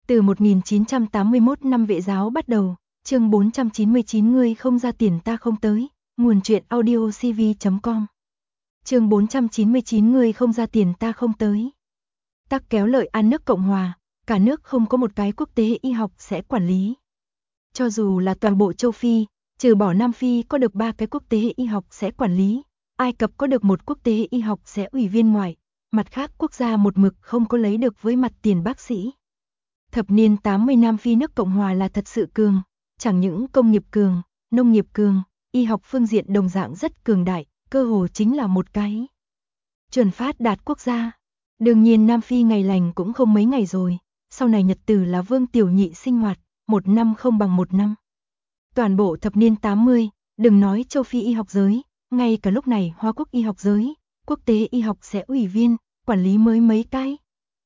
Từ 1981 năm Vệ giáo bắt đầu, chương 499 ngươi không ra tiền ta không tới, nguồn truyện audio cv.com. Chương 499 ngươi không ra tiền ta không tới. Tắc kéo lợi An nước Cộng Hòa, cả nước không có một cái quốc tế y học sẽ quản lý. Cho dù là toàn bộ châu Phi, trừ bỏ Nam Phi có được 3 cái quốc tế y học sẽ quản lý, Ai Cập có được một quốc tế y học sẽ ủy viên ngoại, mặt khác quốc gia một mực không có lấy được với mặt tiền bác sĩ. Thập niên 80 Nam Phi nước Cộng Hòa là thật sự cường, chẳng những công nghiệp cường, nông nghiệp cường, y học phương diện đồng dạng rất cường đại, cơ hồ chính là một cái chuẩn phát đạt quốc gia. Đương nhiên Nam Phi ngày lành cũng không mấy ngày rồi, sau này nhật tử là Vương Tiểu Nhị sinh hoạt, một năm không bằng một năm. Toàn bộ thập niên 80, đừng nói châu Phi y học giới, ngay cả lúc này Hoa Quốc y học giới, quốc tế y học sẽ ủy viên, quản lý mới mấy cái.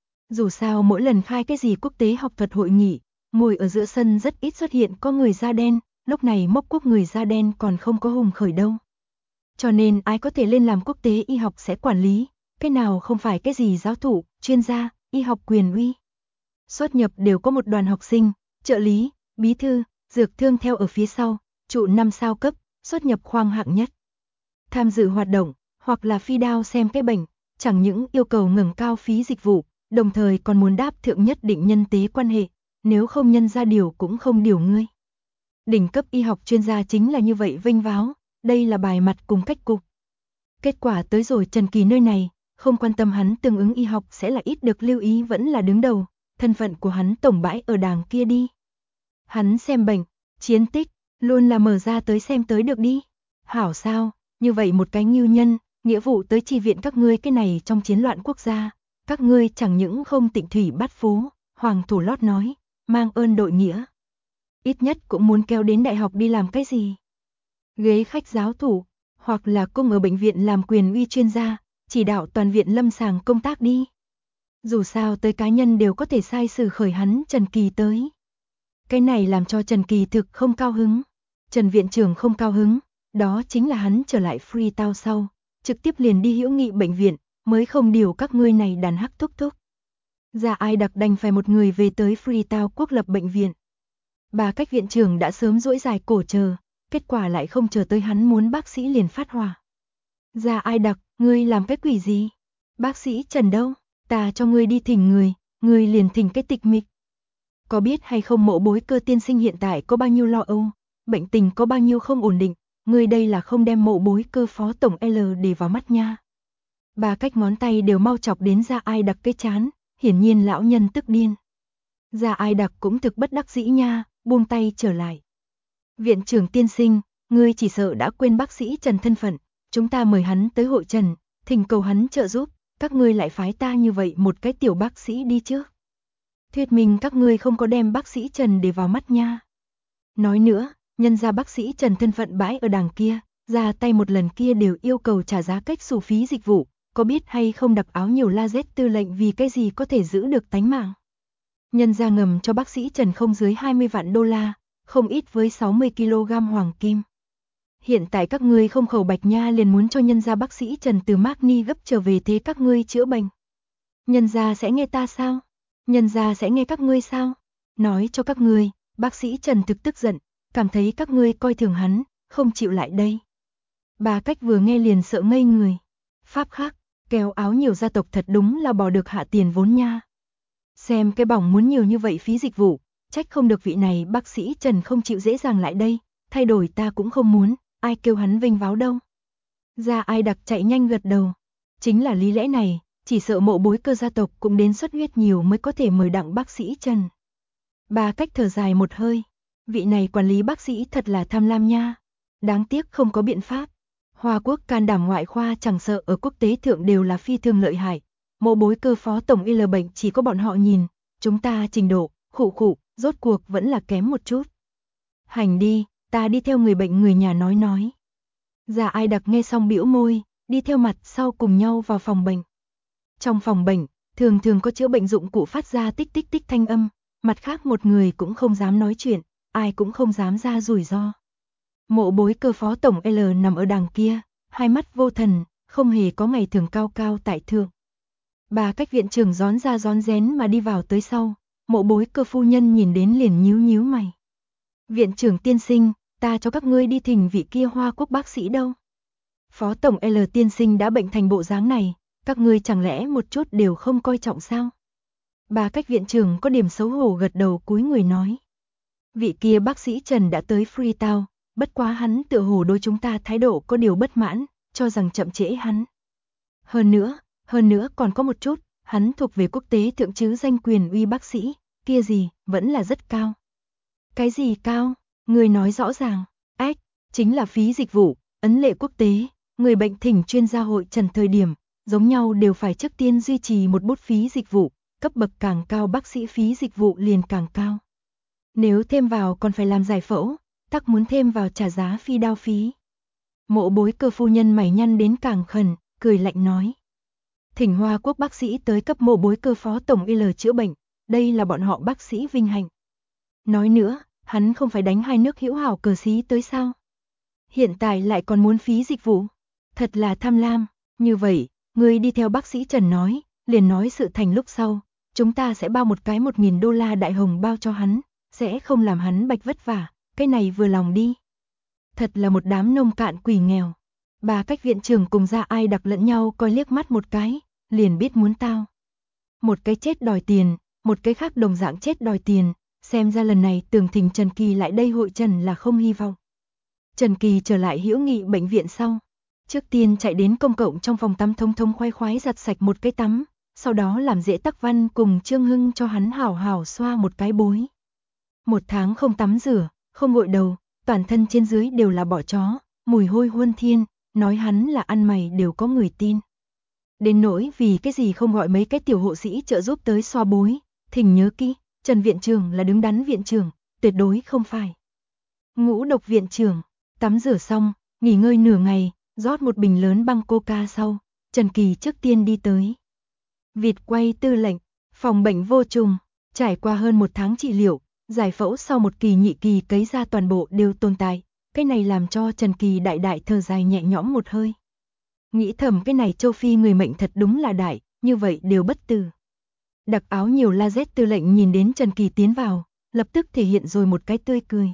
Dù sao mỗi lần khai cái gì quốc tế học thuật hội nghị, ngồi ở giữa sân rất ít xuất hiện có người da đen, lúc này mốc quốc người da đen còn không có hùng khởi đâu. Cho nên ai có thể lên làm quốc tế y học sẽ quản lý, cái nào không phải cái gì giáo thụ, chuyên gia, y học quyền uy. Xuất nhập đều có một đoàn học sinh, trợ lý, bí thư, dược thương theo ở phía sau, trụ 5 sao cấp, xuất nhập khoang hạng nhất. Tham dự hoạt động, hoặc là phi đao xem cái bệnh, chẳng những yêu cầu ngẩng cao phí dịch vụ, đồng thời còn muốn đáp thượng nhất định nhân tế quan hệ, nếu không nhân ra điều cũng không điều ngươi. Đỉnh cấp y học chuyên gia chính là như vậy vênh váo, đây là bài mặt cùng cách cục. Kết quả tới rồi Trần Kỳ nơi này, không quan tâm hắn tương ứng y học sẽ là ít được lưu ý vẫn là đứng đầu, thân phận của hắn tổng bãi ở đàng kia đi. Hắn xem bệnh, chiến tích, luôn là mở ra tới xem tới được đi. Hảo sao, như vậy một cái ngưu nhân, nghĩa vụ tới chi viện các ngươi cái này trong chiến loạn quốc gia. Các ngươi chẳng những không tịnh thủy bắt phố, Hoàng Thủ Lót nói, mang ơn đội nghĩa. Ít nhất cũng muốn kéo đến đại học đi làm cái gì. Ghế khách giáo thủ, hoặc là cung ở bệnh viện làm quyền uy chuyên gia, chỉ đạo toàn viện lâm sàng công tác đi. Dù sao tới cá nhân đều có thể sai xử khởi hắn Trần Kỳ tới. Cái này làm cho Trần Kỳ thực không cao hứng. Trần viện trưởng không cao hứng, đó chính là hắn trở lại Freetown sau, trực tiếp liền đi Hữu Nghị bệnh viện, mới không điều các ngươi này đàn hắc thúc thúc. Ra Ai Đặc đành phải một người về tới Freetown quốc lập bệnh viện. Bà Cách viện trưởng đã sớm duỗi dài cổ chờ, kết quả lại không chờ tới hắn muốn bác sĩ liền phát hỏa. Ra Ai Đặc, ngươi làm cái quỷ gì? Bác sĩ Trần đâu? Ta cho ngươi đi thỉnh người liền thỉnh cái tịch mịch. Có biết hay không Mộ Bối Cơ tiên sinh hiện tại có bao nhiêu lo âu, bệnh tình có bao nhiêu không ổn định, ngươi đây là không đem Mộ Bối Cơ phó tổng L để vào mắt nha. Bà Cách ngón tay đều mau chọc đến Ra Ai Đặc cái chán, hiển nhiên lão nhân tức điên. Ra Ai Đặc cũng thực bất đắc dĩ nha, buông tay trở lại. Viện trưởng tiên sinh, ngươi chỉ sợ đã quên bác sĩ Trần thân phận, chúng ta mời hắn tới hội Trần, thỉnh cầu hắn trợ giúp, các ngươi lại phái ta như vậy một cái tiểu bác sĩ đi trước. Thuyết minh các ngươi không có đem bác sĩ Trần để vào mắt nha. Nói nữa, nhân ra bác sĩ Trần thân phận bãi ở đằng kia, ra tay một lần kia đều yêu cầu trả giá cách xù phí dịch vụ, có biết hay không đặc áo nhiều la Z tư lệnh vì cái gì có thể giữ được tánh mạng. Nhân ra ngầm cho bác sĩ Trần không dưới 20 vạn đô la, không ít với 60 kg hoàng kim. Hiện tại các ngươi không khẩu bạch nha liền muốn cho nhân ra bác sĩ Trần từ Magni gấp trở về thế các ngươi chữa bệnh. Nhân ra sẽ nghe ta sao? Nhân ra sẽ nghe các ngươi sao? Nói cho các ngươi, bác sĩ Trần thực tức giận, cảm thấy các ngươi coi thường hắn, không chịu lại đây. Bà Cách vừa nghe liền sợ ngây người. Pháp khác, kéo áo nhiều gia tộc thật đúng là bỏ được hạ tiền vốn nha. Xem cái bỏng muốn nhiều như vậy phí dịch vụ, trách không được vị này bác sĩ Trần không chịu dễ dàng lại đây, thay đổi ta cũng không muốn, ai kêu hắn vênh váo đâu. Ra Ai Đặc chạy nhanh gật đầu. Chính là lý lẽ này, chỉ sợ Mộ Bối Cơ gia tộc cũng đến xuất huyết nhiều mới có thể mời đặng bác sĩ Trần. Bà Cách thở dài một hơi, vị này quản lý bác sĩ thật là tham lam nha. Đáng tiếc không có biện pháp. Hoa Quốc can đảm ngoại khoa chẳng sợ ở quốc tế thượng đều là phi thường lợi hại. Mộ Bối Cơ phó tổng y bệnh chỉ có bọn họ nhìn, chúng ta trình độ, khụ, rốt cuộc vẫn là kém một chút. Hành đi, ta đi theo người bệnh người nhà nói. Ra Ai Đặc nghe xong bĩu môi, đi theo mặt sau cùng nhau vào phòng bệnh. Trong phòng bệnh, thường có chữa bệnh dụng cụ phát ra tích tích thanh âm, mặt khác một người cũng không dám nói chuyện, ai cũng không dám ra rủi ro. Mộ Bối Cơ phó tổng L nằm ở đằng kia, hai mắt vô thần, không hề có ngày thường cao tại thượng. Bà Cách viện trưởng rón ra rón rén mà đi vào tới sau, Mộ Bối Cơ phu nhân nhìn đến liền nhíu nhíu mày. Viện trưởng tiên sinh, ta cho các ngươi đi thỉnh vị kia Hoa Quốc bác sĩ đâu. Phó tổng L tiên sinh đã bệnh thành bộ dáng này, các ngươi chẳng lẽ một chút đều không coi trọng sao? Bà Cách viện trưởng có điểm xấu hổ gật đầu cúi người nói. Vị kia bác sĩ Trần đã tới Freetown, bất quá hắn tựa hồ đối chúng ta thái độ có điều bất mãn, cho rằng chậm trễ hắn. Hơn nữa còn có một chút, hắn thuộc về quốc tế thượng chứ danh quyền uy bác sĩ, kia gì, vẫn là rất cao. Cái gì cao? Người nói rõ ràng, ách, chính là phí dịch vụ, ấn lệ quốc tế, người bệnh thỉnh chuyên gia hội trần thời điểm, giống nhau đều phải trước tiên duy trì một bút phí dịch vụ, cấp bậc càng cao bác sĩ phí dịch vụ liền càng cao. Nếu thêm vào còn phải làm giải phẫu, tắc muốn thêm vào trả giá phi đao phí. Mộ Bối Cơ phu nhân mày nhăn đến càng khẩn, cười lạnh nói. Thỉnh Hoa Quốc bác sĩ tới cấp Mộ Bối Cơ phó tổng L chữa bệnh, đây là bọn họ bác sĩ vinh hạnh. Nói nữa, hắn không phải đánh hai nước hữu hảo cờ xí tới sao? Hiện tại lại còn muốn phí dịch vụ, thật là tham lam. Như vậy, người đi theo bác sĩ Trần nói, liền nói sự thành lúc sau, chúng ta sẽ bao một cái $1.000 đại hồng bao cho hắn, sẽ không làm hắn bạch vất vả, cái này vừa lòng đi. Thật là một đám nông cạn quỷ nghèo. Bà Cách viện trưởng cùng Gia Ai đặc lẫn nhau coi liếc mắt một cái, liền biết muốn tao. Một cái chết đòi tiền, một cái khác đồng dạng chết đòi tiền, xem ra lần này tưởng thỉnh Trần Kỳ lại đây hội trần là không hy vọng. Trần Kỳ trở lại Hữu Nghị bệnh viện sau, trước tiên chạy đến công cộng trong phòng tắm thông thông khoái khoái giặt sạch một cái tắm, sau đó làm Dễ Tắc Văn cùng Trương Hưng cho hắn hảo hảo xoa một cái bối. Một tháng không tắm rửa, không gội đầu, toàn thân trên dưới đều là bọ chó, mùi hôi huân thiên, nói hắn là ăn mày đều có người tin. Đến nỗi vì cái gì không gọi mấy cái tiểu hộ sĩ trợ giúp tới xoa bối, thỉnh nhớ kỹ, Trần viện trưởng là đứng đắn viện trưởng, tuyệt đối không phải ngũ độc viện trưởng. Tắm rửa xong, nghỉ ngơi nửa ngày, rót một bình lớn băng coca sau, Trần Kỳ trước tiên đi tới vịt quay tư lệnh, phòng bệnh vô trùng, trải qua hơn một tháng trị liệu, giải phẫu sau một kỳ nhị kỳ cấy ra toàn bộ đều tồn tại, cái này làm cho Trần Kỳ đại đại thở dài nhẹ nhõm một hơi. Nghĩ thầm cái này châu Phi người mệnh thật đúng là đại, như vậy đều bất tử. Đặc áo nhiều la Z tư lệnh nhìn đến Trần Kỳ tiến vào, lập tức thể hiện rồi một cái tươi cười.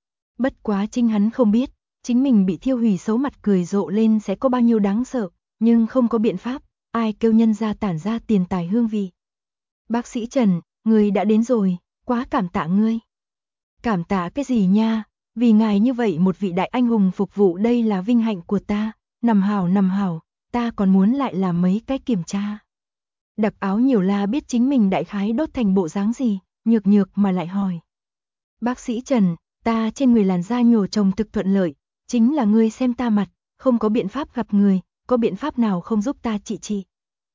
Bất quá chính hắn không biết, chính mình bị thiêu hủy xấu mặt cười rộ lên sẽ có bao nhiêu đáng sợ, nhưng không có biện pháp, ai kêu nhân ra tản ra tiền tài hương vị. Bác sĩ Trần, người đã đến rồi, quá cảm tạ ngươi. Cảm tạ cái gì nha, vì ngài như vậy một vị đại anh hùng phục vụ đây là vinh hạnh của ta, nằm hảo, ta còn muốn lại làm mấy cái kiểm tra. Đặc áo nhiều la biết chính mình đại khái đốt thành bộ dáng gì, nhược mà lại hỏi. Bác sĩ Trần, ta trên người làn da nhổ trồng thực thuận lợi, chính là ngươi xem ta mặt, không có biện pháp gặp người, có biện pháp nào không giúp ta trị.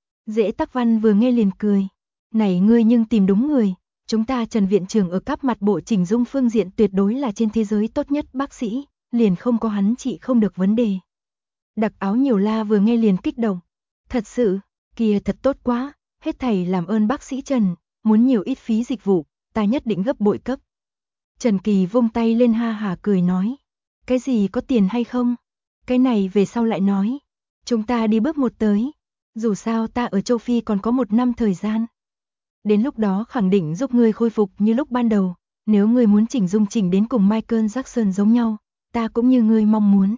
Dễ Tắc Văn vừa nghe liền cười, này ngươi nhưng tìm đúng người, chúng ta Trần viện trưởng ở cấp mặt bộ chỉnh dung phương diện tuyệt đối là trên thế giới tốt nhất bác sĩ, liền không có hắn trị không được vấn đề. Đặc áo nhiều la vừa nghe liền kích động, thật sự, kia thật tốt quá, hết thảy làm ơn bác sĩ Trần, muốn nhiều ít phí dịch vụ, ta nhất định gấp bội cấp. Trần Kỳ vung tay lên ha hả cười nói, cái gì có tiền hay không, cái này về sau lại nói, chúng ta đi bước một tới, dù sao ta ở châu Phi còn có 1 năm thời gian. Đến lúc đó khẳng định giúp ngươi khôi phục như lúc ban đầu, nếu ngươi muốn chỉnh dung chỉnh đến cùng Michael Jackson giống nhau, ta cũng như ngươi mong muốn.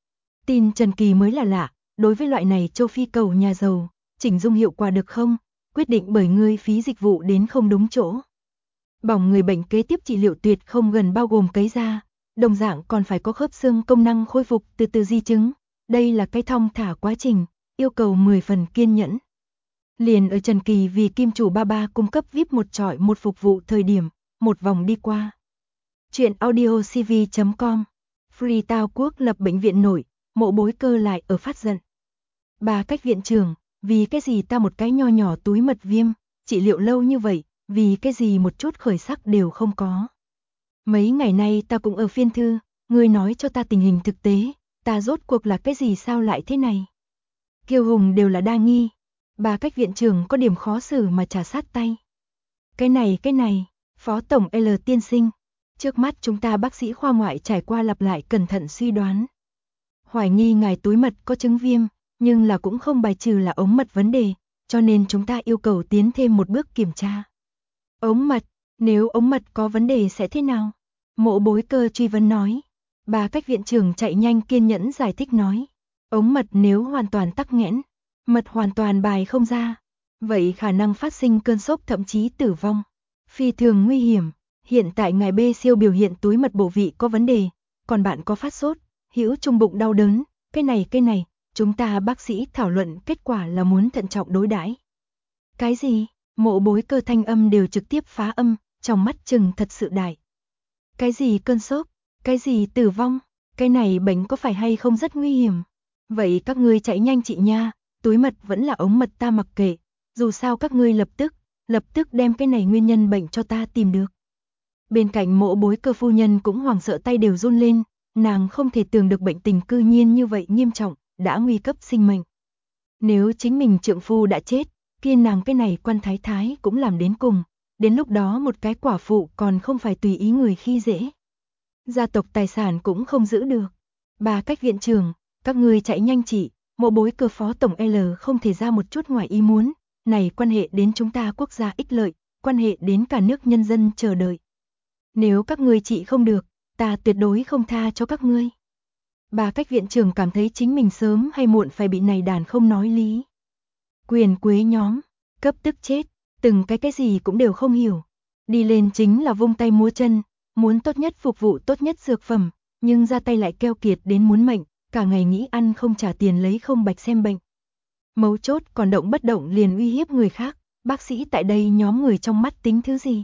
Tin Trần Kỳ mới là lạ, đối với loại này châu Phi cầu nhà giàu, chỉnh dung hiệu quả được không, quyết định bởi ngươi phí dịch vụ đến không đúng chỗ. Bỏng người bệnh kế tiếp trị liệu tuyệt không gần bao gồm cấy da, đồng dạng còn phải có khớp xương công năng khôi phục từ từ di chứng, đây là cái thong thả quá trình, yêu cầu 10 phần kiên nhẫn. Liền ở Trần Kỳ vì kim chủ ba cung cấp VIP một chọi một phục vụ thời điểm, một vòng đi qua. Chuyện audiocv.com Freetown Quốc lập bệnh viện nổi, Mộ Bối Cơ lại ở phát giận. Bà Cách viện trưởng, vì cái gì ta một cái nho nhỏ túi mật viêm, trị liệu lâu như vậy, vì cái gì một chút khởi sắc đều không có. Mấy ngày nay ta cũng ở phiên thư, ngươi nói cho ta tình hình thực tế, ta rốt cuộc là cái gì sao lại thế này. Kiêu hùng đều là đa nghi. Bà Cách viện trưởng có điểm khó xử mà trà sát tay. Cái này, Phó Tổng L tiên sinh. Trước mắt chúng ta bác sĩ khoa ngoại trải qua lặp lại cẩn thận suy đoán. Hoài nghi ngài túi mật có chứng viêm, nhưng là cũng không bài trừ là ống mật vấn đề, cho nên chúng ta yêu cầu tiến thêm một bước kiểm tra. Ống mật, Nếu ống mật có vấn đề sẽ thế nào? Mộ Bối Cơ truy vấn nói. Bà Cách viện trưởng chạy nhanh kiên nhẫn giải thích nói. Ống mật nếu hoàn toàn tắc nghẽn, mật hoàn toàn bài không ra, vậy khả năng phát sinh cơn sốc thậm chí tử vong. Phi thường nguy hiểm. Hiện tại ngài B siêu biểu hiện túi mật bổ vị có vấn đề, còn bạn có phát sốt, hữu trung bụng đau đớn, cái này, chúng ta bác sĩ thảo luận kết quả là muốn thận trọng đối đãi. Cái gì? Mộ Bối Cơ thanh âm đều trực tiếp phá âm, trong mắt trừng thật sự đại. Cái gì cơn sốc? Cái gì tử vong? Cái này bệnh có phải hay không rất nguy hiểm? Vậy các ngươi chạy nhanh chị nha, túi mật vẫn là ống mật ta mặc kệ, dù sao các ngươi lập tức đem cái này nguyên nhân bệnh cho ta tìm được. Bên cạnh Mộ Bối Cơ phu nhân cũng hoảng sợ tay đều run lên, nàng không thể tưởng được bệnh tình cư nhiên như vậy nghiêm trọng, đã nguy cấp sinh mệnh. Nếu chính mình trượng phu đã chết, kia nàng cái này quan thái thái cũng làm đến cùng, đến lúc đó một cái quả phụ còn không phải tùy ý người khi dễ. Gia tộc tài sản cũng không giữ được. Bà Cách viện trưởng, các ngươi chạy nhanh chị, Mộ Bối Cơ phó tổng L không thể ra một chút ngoài ý muốn, này quan hệ đến chúng ta quốc gia ích lợi, quan hệ đến cả nước nhân dân chờ đợi. Nếu các ngươi trị không được, ta tuyệt đối không tha cho các ngươi. Bà Cách viện trưởng cảm thấy chính mình sớm hay muộn phải bị này đàn không nói lý. Quyền quế nhóm, cấp tức chết, từng cái gì cũng đều không hiểu. Đi lên chính là vung tay múa chân, muốn tốt nhất phục vụ tốt nhất dược phẩm, nhưng ra tay lại keo kiệt đến muốn mệnh, cả ngày nghĩ ăn không trả tiền lấy không bạch xem bệnh. Mấu chốt còn động bất động liền uy hiếp người khác, bác sĩ tại đây nhóm người trong mắt tính thứ gì?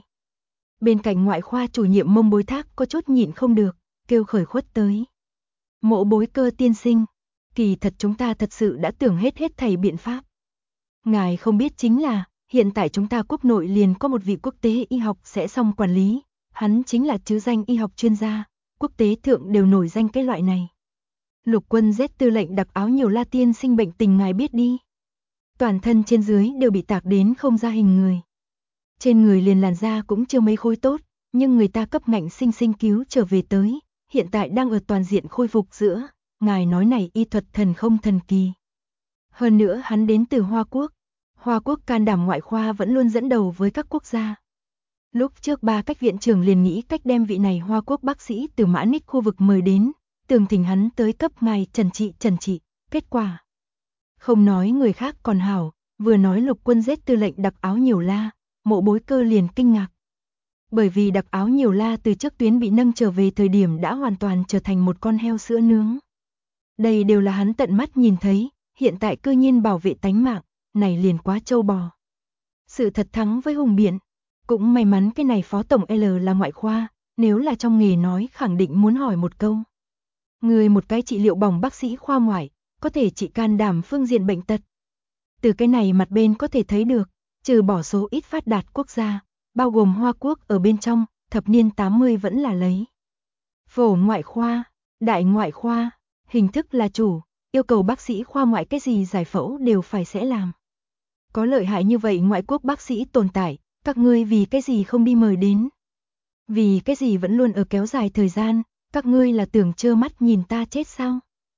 Bên cạnh ngoại khoa chủ nhiệm Mông Bối Thác có chút nhịn không được, kêu khởi khuất tới. Mộ Bối Cơ tiên sinh, kỳ thật chúng ta thật sự đã tưởng hết thảy biện pháp. Ngài không biết chính là, hiện tại chúng ta quốc nội liền có một vị quốc tế y học sẽ xong quản lý, hắn chính là chứ danh y học chuyên gia, quốc tế thượng đều nổi danh cái loại này. Lục Quân Z tư lệnh đặc áo nhiều la tiên sinh bệnh tình ngài biết đi. Toàn thân trên dưới đều bị tạc đến không ra hình người. Trên người liền làn da cũng chưa mấy khối tốt, nhưng người ta cấp ngạnh sinh cứu trở về tới, hiện tại đang ở toàn diện khôi phục giữa, ngài nói này y thuật thần không thần kỳ. Hơn nữa hắn đến từ Hoa Quốc can đảm ngoại khoa vẫn luôn dẫn đầu với các quốc gia. Lúc trước Bà Cách viện trưởng liền nghĩ cách đem vị này Hoa Quốc bác sĩ từ Mã Ních khu vực mời đến, tường thỉnh hắn tới cấp ngài trần trị, kết quả. Không nói người khác còn hảo, vừa nói Lục Quân Z tư lệnh đặc áo nhiều la, Mộ Bối Cơ liền kinh ngạc. Bởi vì đặc áo nhiều la từ trước tuyến bị nâng trở về thời điểm đã hoàn toàn trở thành một con heo sữa nướng. Đây đều là hắn tận mắt nhìn thấy, hiện tại cư nhiên bảo vệ tánh mạng, này liền quá trâu bò. Sự thật thắng với hùng biện, cũng may mắn cái này phó tổng L là ngoại khoa, nếu là trong nghề nói khẳng định muốn hỏi một câu. Người một cái trị liệu bỏng bác sĩ khoa ngoại, có thể trị can đảm phương diện bệnh tật. Từ cái này mặt bên có thể thấy được, trừ bỏ số ít phát đạt quốc gia, bao gồm Hoa Quốc ở bên trong, thập niên 80 vẫn là lấy. Phổ ngoại khoa, đại ngoại khoa, hình thức là chủ, yêu cầu bác sĩ khoa ngoại cái gì giải phẫu đều phải sẽ làm. Có lợi hại như vậy ngoại quốc bác sĩ tồn tại, các ngươi vì cái gì không đi mời đến? Vì cái gì vẫn luôn ở kéo dài thời gian, các ngươi là tưởng trơ mắt nhìn ta chết sao?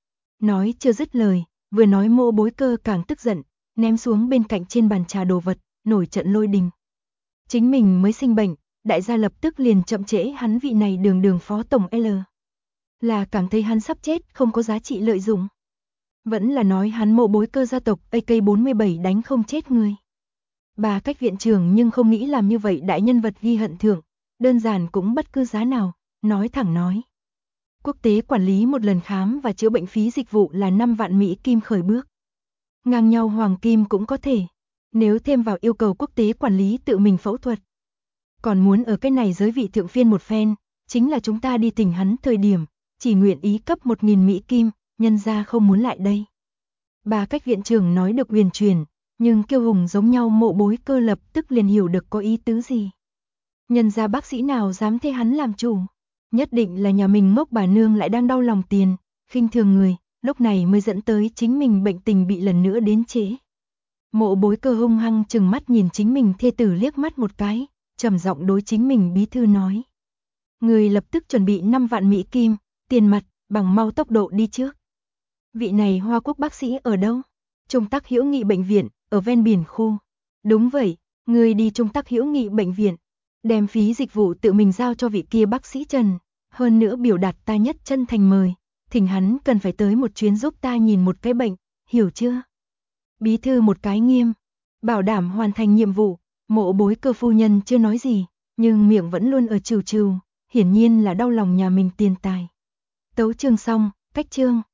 Nói chưa dứt lời, vừa nói Mộ Bối Cơ càng tức giận, ném xuống bên cạnh trên bàn trà đồ vật, nổi trận lôi đình. Chính mình mới sinh bệnh, đại gia lập tức liền chậm trễ hắn vị này đường phó tổng L. Là cảm thấy hắn sắp chết không có giá trị lợi dụng. Vẫn là nói hắn Mộ Bối Cơ gia tộc AK47 đánh không chết người. Bà Cách viện trưởng nhưng không nghĩ làm như vậy đại nhân vật ghi hận thưởng, đơn giản cũng bất cứ giá nào, nói thẳng nói. Quốc tế quản lý một lần khám và chữa bệnh phí dịch vụ là 5 vạn Mỹ Kim khởi bước. Ngang nhau hoàng kim cũng có thể, nếu thêm vào yêu cầu quốc tế quản lý tự mình phẫu thuật. Còn muốn ở cái này giới vị thượng phiên một phen, chính là chúng ta đi tỉnh hắn thời điểm, chỉ nguyện ý cấp 1.000 Mỹ Kim, nhân ra không muốn lại đây. Bà Cách viện trưởng nói được huyền truyền, nhưng kiêu hùng giống nhau Mộ Bối Cơ lập tức liền hiểu được có ý tứ gì. Nhân ra bác sĩ nào dám thế hắn làm chủ, nhất định là nhà mình ngốc bà nương lại đang đau lòng tiền, khinh thường người, lúc này mới dẫn tới chính mình bệnh tình bị lần nữa đến trễ. Mộ Bối Cơ hung hăng chừng mắt nhìn chính mình thê tử liếc mắt một cái, trầm giọng đối chính mình bí thư nói. Người lập tức chuẩn bị 5 vạn Mỹ Kim, tiền mặt, bằng mau tốc độ đi trước. Vị này Hoa Quốc bác sĩ ở đâu? Trung Tắc Hữu Nghị bệnh viện, ở ven biển khu. Đúng vậy, người đi Trung Tắc Hữu Nghị bệnh viện. Đem phí dịch vụ tự mình giao cho vị kia bác sĩ Trần, hơn nữa biểu đạt ta nhất chân thành mời, thỉnh hắn cần phải tới một chuyến giúp ta nhìn một cái bệnh, hiểu chưa? Bí thư một cái nghiêm, bảo đảm hoàn thành nhiệm vụ, Mộ Bối Cơ phu nhân chưa nói gì, nhưng miệng vẫn luôn ở trừ trừ, hiển nhiên là đau lòng nhà mình tiền tài. Tấu chương xong, cách chương.